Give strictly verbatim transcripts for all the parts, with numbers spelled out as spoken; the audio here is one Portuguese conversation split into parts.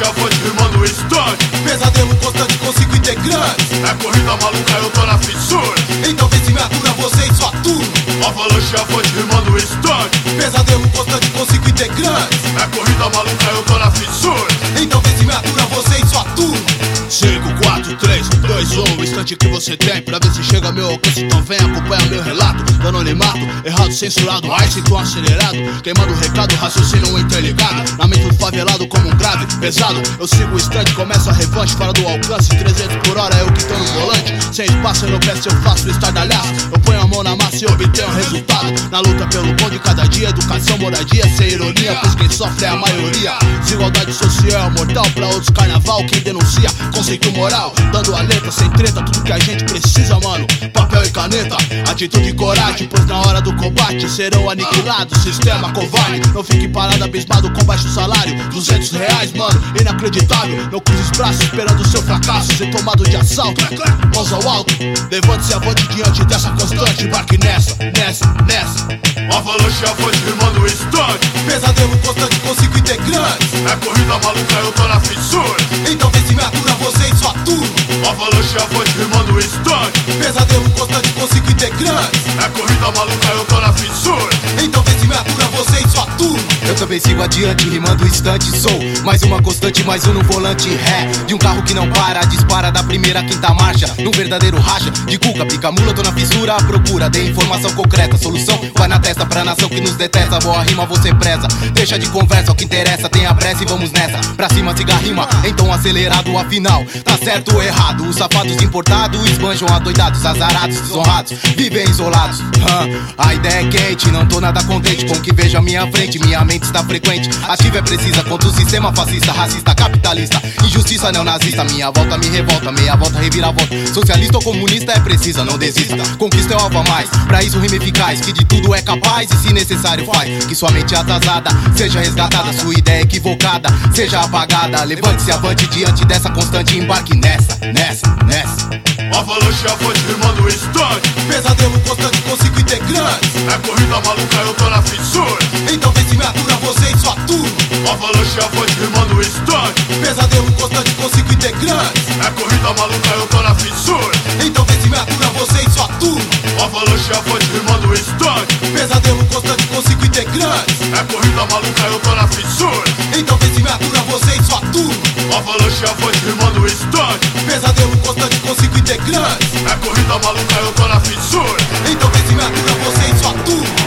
Avalanche, avante, rimando instante. Pesadelo constante com cinco integrantes. É corrida maluca, eu tô na fissura. Então vê se me atura você e sua turma. Avalanche, avante, rimando instante. Pesadelo constante com cinco integrantes. É corrida maluca, eu tô na fissura. Então vê se me atura você e sua turma. Cinco, quatro, três, dois, um, o instante que você tem pra ver se chega ao meu alcance. Então vem, acompanha meu relato do anonimato, errado, censurado, ai, sinto acelerado, queimando o recado, raciocínio interligado. Na mente do favelado como um grave, pesado. Eu sigo o instante, começo a revanche, fora do alcance, trezentos por hora, eu que tô no volante. Sem espaço no pé, se eu faço estardalhaço, eu ponho a mão na massa e obtenho resultado. Na luta pelo bom de cada dia, educação, moradia, sem ironia, pois quem sofre é a maioria. Desigualdade social, mortal, pra outros carnaval, quem denuncia, conceito moral, dando a letra, sem treta, tudo que a gente precisa, mano. Papel e caneta, atitude e coragem, pois na hora do combate serão aniquilados. Sistema covarde, não fique parado, abismado com baixo salário. Duzentos reais, mano, inacreditável. Não cruze os braços esperando o seu fracasso ser tomado de assalto. Mãos ao alto, levante-se avante diante dessa constante. Embarque nessa, nessa, nessa. Avalanche, avante, rimando instante. Pesadelo constante com cinco integrantes. É corrida maluca, eu tô na fissura. Então vê se me atura você e sua turma. Avalanche, avante, rimando instante. Pesadelo constante com cinco integrantes. É corrida maluca, eu tô na fissura. Então vê se me atura você e sua turma. Eu também sigo adiante, rimando instante. Sou mais uma constante, mais um no volante ré. De um carro que não para, dispara da primeira à quinta marcha. Num verdadeiro racha, de cuca, pica mula, tô na fissura à procura de informação concreta. Solução vai na testa pra nação que nos detesta. Boa rima você preza, deixa de conversa, o que interessa. Tenha pressa e vamos nessa, pra cima siga a rima. Então acelerado, afinal, tá certo ou errado? Os safados importados esbanjam adoidados, azarados, desonrados, vivem isolados. Hum, a ideia é quente, não tô nada contente com o que vejo à minha frente. Minha mente está frequente, ativa é precisa contra o sistema fascista, racista, capitalista, injustiça neonazista. Minha volta me revolta, meia volta reviravolta. Socialista ou comunista é precisa, não desista. Conquista é o alvo a mais, pra isso rima eficaz, que de tudo é capaz e se necessário faz que sua mente atrasada seja resgatada, sua ideia equivocada seja apagada. Levante-se avante diante dessa constante, embarque nessa, nessa, nessa. Avalanche, avante, rimando instante. Pesadelo constante com cinco integrantes. É corrida maluca, eu tô na fissura. Então vê se me atura você e sua turma. Avalanche, avante, rimando instante. Pesadelo constante com cinco integrantes. É corrida maluca, eu tô na fissura. Então vê se me atura você e sua turma. Avalanche, avante, rimando instante. Pesadelo constante com cinco integrantes. É corrida maluca, eu tô na fissura. Então vê se me atura você e sua turma. Avalanche, avante, rimando instante. Pesadelo constante com cinco integrantes. É corrida maluca, eu tô na fissura. Então vê se me atura você e sua turma.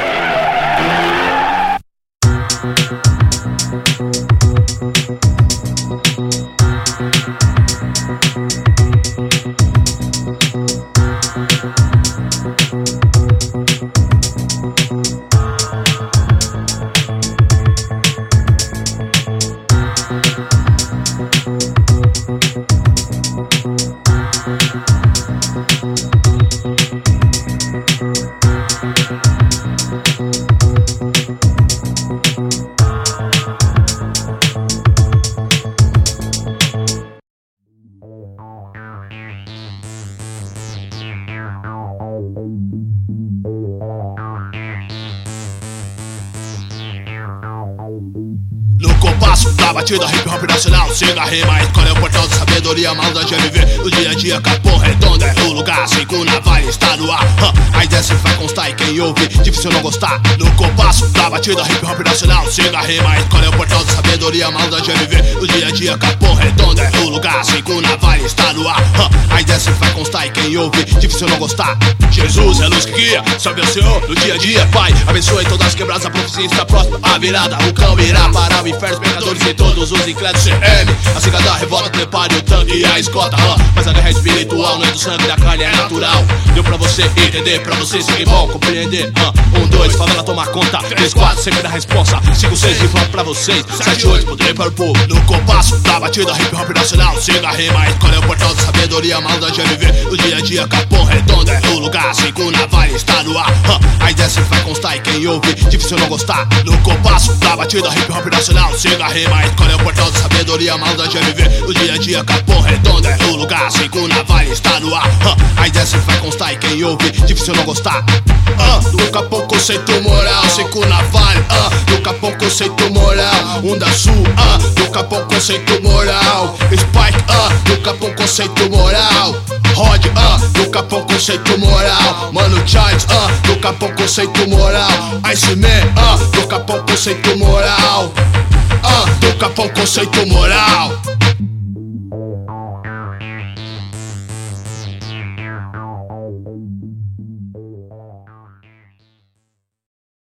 No compasso da batida hip hop nacional, siga a rima, escolhe o portal da sabedoria, malda de M V. O dia a dia, Capão Redondo é o lugar, cinco na vale está no ar. A ideia sempre vai constar e quem ouve, difícil não gostar. No compasso da batida hip hop nacional, siga a rima, escolhe o portal da sabedoria, malda de M V. O dia a dia, Capão Redondo é o lugar, cinco na vale está no ar. A ideia sempre vai constar e quem ouve, difícil não gostar. Jesus é luz que guia, salve o Senhor no dia a dia, Pai. Abençoe todas as quebradas, a profecia está próxima, a virada. O cão irá parar o inferno, os pecadores e todos os incrédulos. C M, a ciga da revolta, prepare o tanque e a escota. uh, Mas a guerra é espiritual, não é do sangue, da carne, é natural. Deu pra você entender, pra você seguir bom, compreender. uh, Um, dois, favela tomar conta. Três, quatro, sempre na responsa. Cinco, seis, hip hop pra vocês. Sete, oito, poder para o povo. No compasso da batida hip hop nacional, siga a rima, escolhe o portal da sabedoria, malda de M V. O dia a dia, Capão Redondo é o lugar, cinco na vale está no ar. uh, A ideia sempre vai constar e quem ouve, difícil não gostar. No compasso da batida hip hop nacional, siga a rima, escola é o portal de sabedoria, maldade é viver o dia a dia. Capão Redondo é o lugar, cinco na Vale está no ar. uh, Aí desce vai constar e quem ouve, difícil não gostar. uh, Do Capão conceito moral, cinco na Vale. uh, Do Capão conceito moral, um da Sul. uh, Do Capão conceito moral, Spike. uh, Do Capão conceito moral, Rod. uh, Do Capão conceito moral, Mano Charles. uh, Do Capão conceito moral, Iceman. uh, Do Capão conceito moral, uh, Do Capão conceito moral.